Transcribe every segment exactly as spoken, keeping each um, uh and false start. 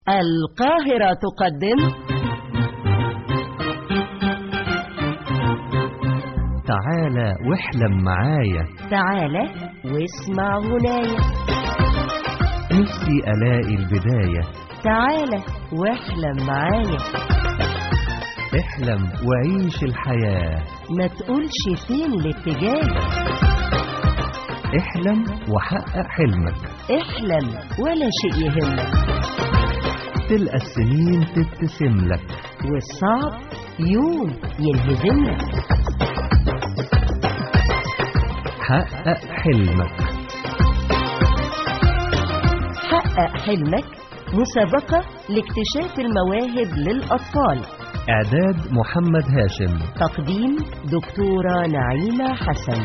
القاهرة تقدم تعالى واحلم معايا، تعالى واسمع غنايا، نفسي ألاقي البداية، تعالى واحلم معايا، احلم وعيش الحياة، ما تقولش فين الاتجاه، احلم وحقق حلمك، احلم ولا شيء يهمك، تلقى السنين تبتسم لك، والصعب يوم ينهزم لك، حقق حلمك. حقق حلمك مسابقة لاكتشاف المواهب للأطفال، إعداد محمد هاشم، تقديم دكتورة نعيمة حسن.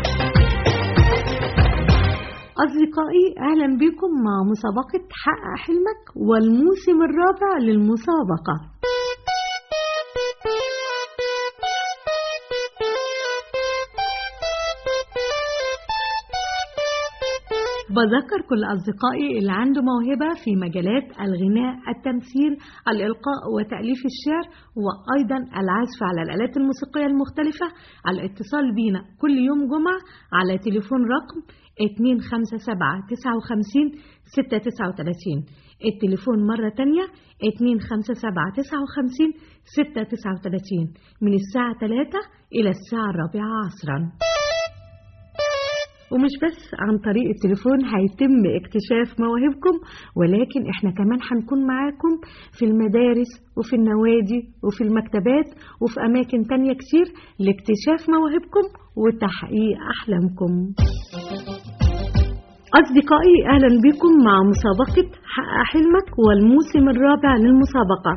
أصدقائي أهلا بكم مع مسابقة حقق حلمك والموسم الرابع للمسابقة. بذكر كل أصدقائي اللي عنده موهبة في مجالات الغناء، التمثيل، الإلقاء وتأليف الشعر، وأيضا العزف على الآلات الموسيقية المختلفة، على الاتصال بينا كل يوم جمعة على تليفون رقم اتنين خمسة سبعة تسعة وخمسين ستة تسعة وتلاتين. التليفون مرة تانية اتنين خمسة سبعة تسعة وخمسين ستة تسعة وتلاتين من الساعة تلاتة إلى الساعة الرابعة عصرا. ومش بس عن طريق التليفون هيتم اكتشاف مواهبكم، ولكن احنا كمان هنكون معاكم في المدارس وفي النوادي وفي المكتبات وفي أماكن تانية كتير لاكتشاف مواهبكم وتحقيق أحلامكم. أصدقائي أهلا بكم مع مسابقة حقق حلمك والموسم الرابع للمسابقة.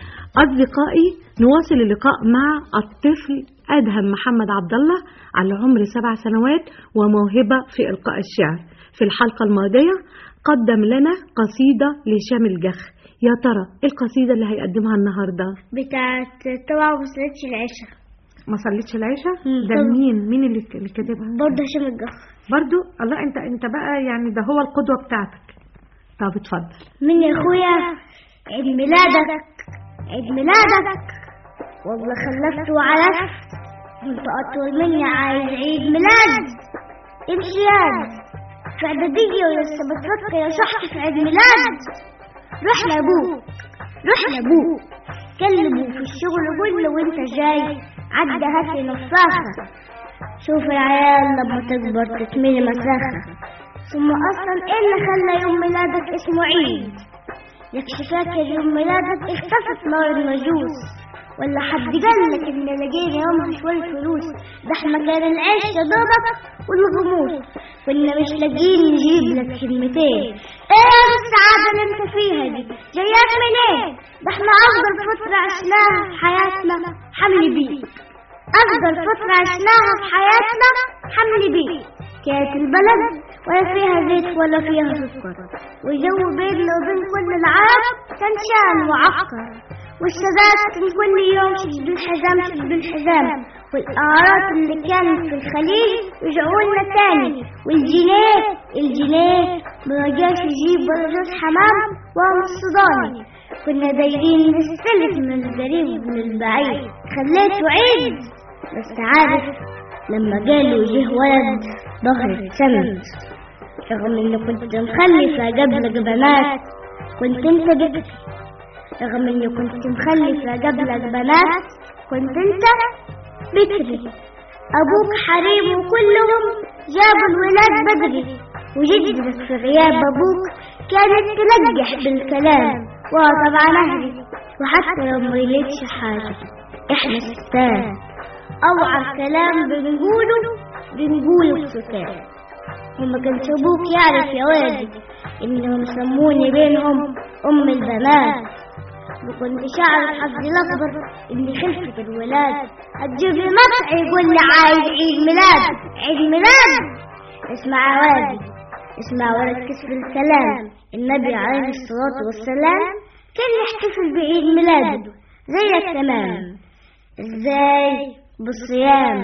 أصدقائي نواصل اللقاء مع الطفل أدهم محمد عبد الله على عمر سبع سنوات وموهبة في إلقاء الشعر. في الحلقة الماضية قدم لنا قصيدة لهشام الجخ. يا ترى إيه القصيدة اللي هيقدمها النهاردة؟ بتاعت طبعا ما صليتش العشاء. ما صليتش العشاء؟ ده مين؟ مين اللي اللي كاتبها؟ برضه هشام الجخ. برضه؟ الله، انت انت بقى يعني ده هو القدوة بتاعتك. طب اتفضل. من يا اخويا عيد ميلادك، عيد ميلادك والله خلفت وعلفت، انت اطول مني عايز عيد ميلاد. امشي ياد في اعدادية ولسه بتفكر يا صاحبي في عيد ميلاد. روح لابوك، روح لابوك كلمه في الشغل قول له وانت جاي عدى هاتي نفاخة. شوف العيال لما تكبر تتملي مساخة. ثم اصلا ايه اللي خلى يوم ميلادك اسمه عيد؟ يكش فاكر يوم ميلادك اختفت نار المجوس، ولا حد قالك ان لقينا يومها شوية فلوس؟ ده احنا كان العيش يا دوبك والغموس، كنا مش لاقيين نجيب لك كلمتين. ايه السعادة اللي انت فيها دي جايات منين؟ ده احنا افضل فترة عشناها في حياتنا حمل بيك، افضل فترة عشناها في حياتنا حمل بيك. كانت البلد ولا فيها زيت ولا فيها سكر، والجو بيننا وبين كل العرب كان شان وعسكر، والسادات كان كل يوم شد الحزام شد الحزام، والأعراض اللي كانت في الخليج رجعوا لنا تاني، والجنيه الجنيه مرجعش يجيب ولا جوز حمام ولا الصداني. كنا دايرين نستلف من القريب ومن البعيد، خليته عيد بس عارف لما جاله جه ولد ظهري اتسند. رغم اني كنت مخلفة قبلك بنات كنت انت بكري، رغم اني كنت مخلفة قبلك بنات كنت انت بكري. ابوك حريم وكلهم جابوا الولاد بدري، وجدتك في غياب ابوك كانت تلجح بالكلام وطبعا اهلي، وحتى لو ما يليتش حاجة احنا ستات اوعى كلام بنقوله بنقوله بسكات. وما كانش ابوك يعرف يا وادي انهم سموني بينهم ام البنات، وكنت شعر حظي الاكبر اني خلفت الولاد. هتجيب لي مطع يقول لي عايز عيد ميلاد، عيد ميلاد. اسمع يا وادي اسمع وركز في الكلام. النبي عليه الصلاة والسلام كان يحتفل بعيد ميلاده زيك تمام. ازاي؟ بالصيام،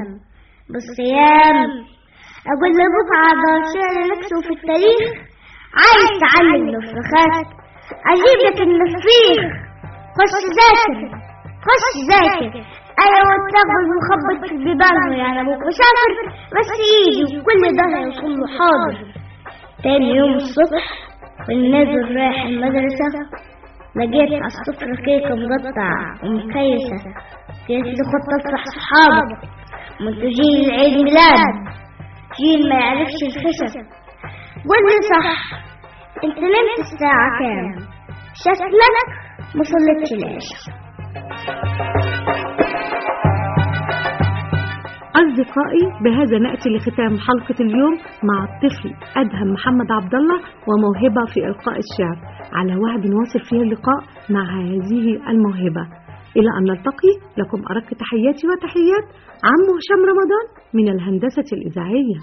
بالصيام. اقول لابوك عبر شعر نكتب في التاريخ، عايز تعلم نفخات أجيب لك النفيخ. خش ذاكر خش ذاكر. أيوة تاخد مخبط في البيبان يعني أبوك مسافر، بس يجي وكل ده يوصل له حاضر. تاني يوم الصبح والنازل رايح المدرسة، لقيت على السفرة كيكة مقطعة ومكيسة. قلت له خد تفرح صحابك، وانتو جيل عيد ميلاد، جيل ما يعرفش الخشب. قول لي صح، انت نمت الساعة كام؟ شكلك ما صليتش العشاء. أصدقائي، بهذا نأتي لختام حلقة اليوم مع الطفل أدهم محمد عبد الله وموهبة في إلقاء الشعر، على وعد نواصل فيه اللقاء مع هذه الموهبة. إلى أن نلتقي، لكم أرق تحياتي وتحيات عم هشام رمضان من الهندسة الإذاعية.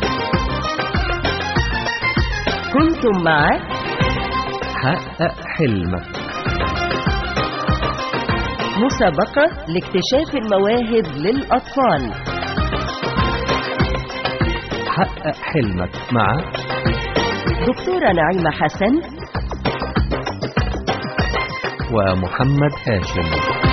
كنتم مع حقق حلمك، مسابقة لاكتشاف المواهب للأطفال. حقق حلمك مع دكتورة نعيمة حسن ومحمد هاشم.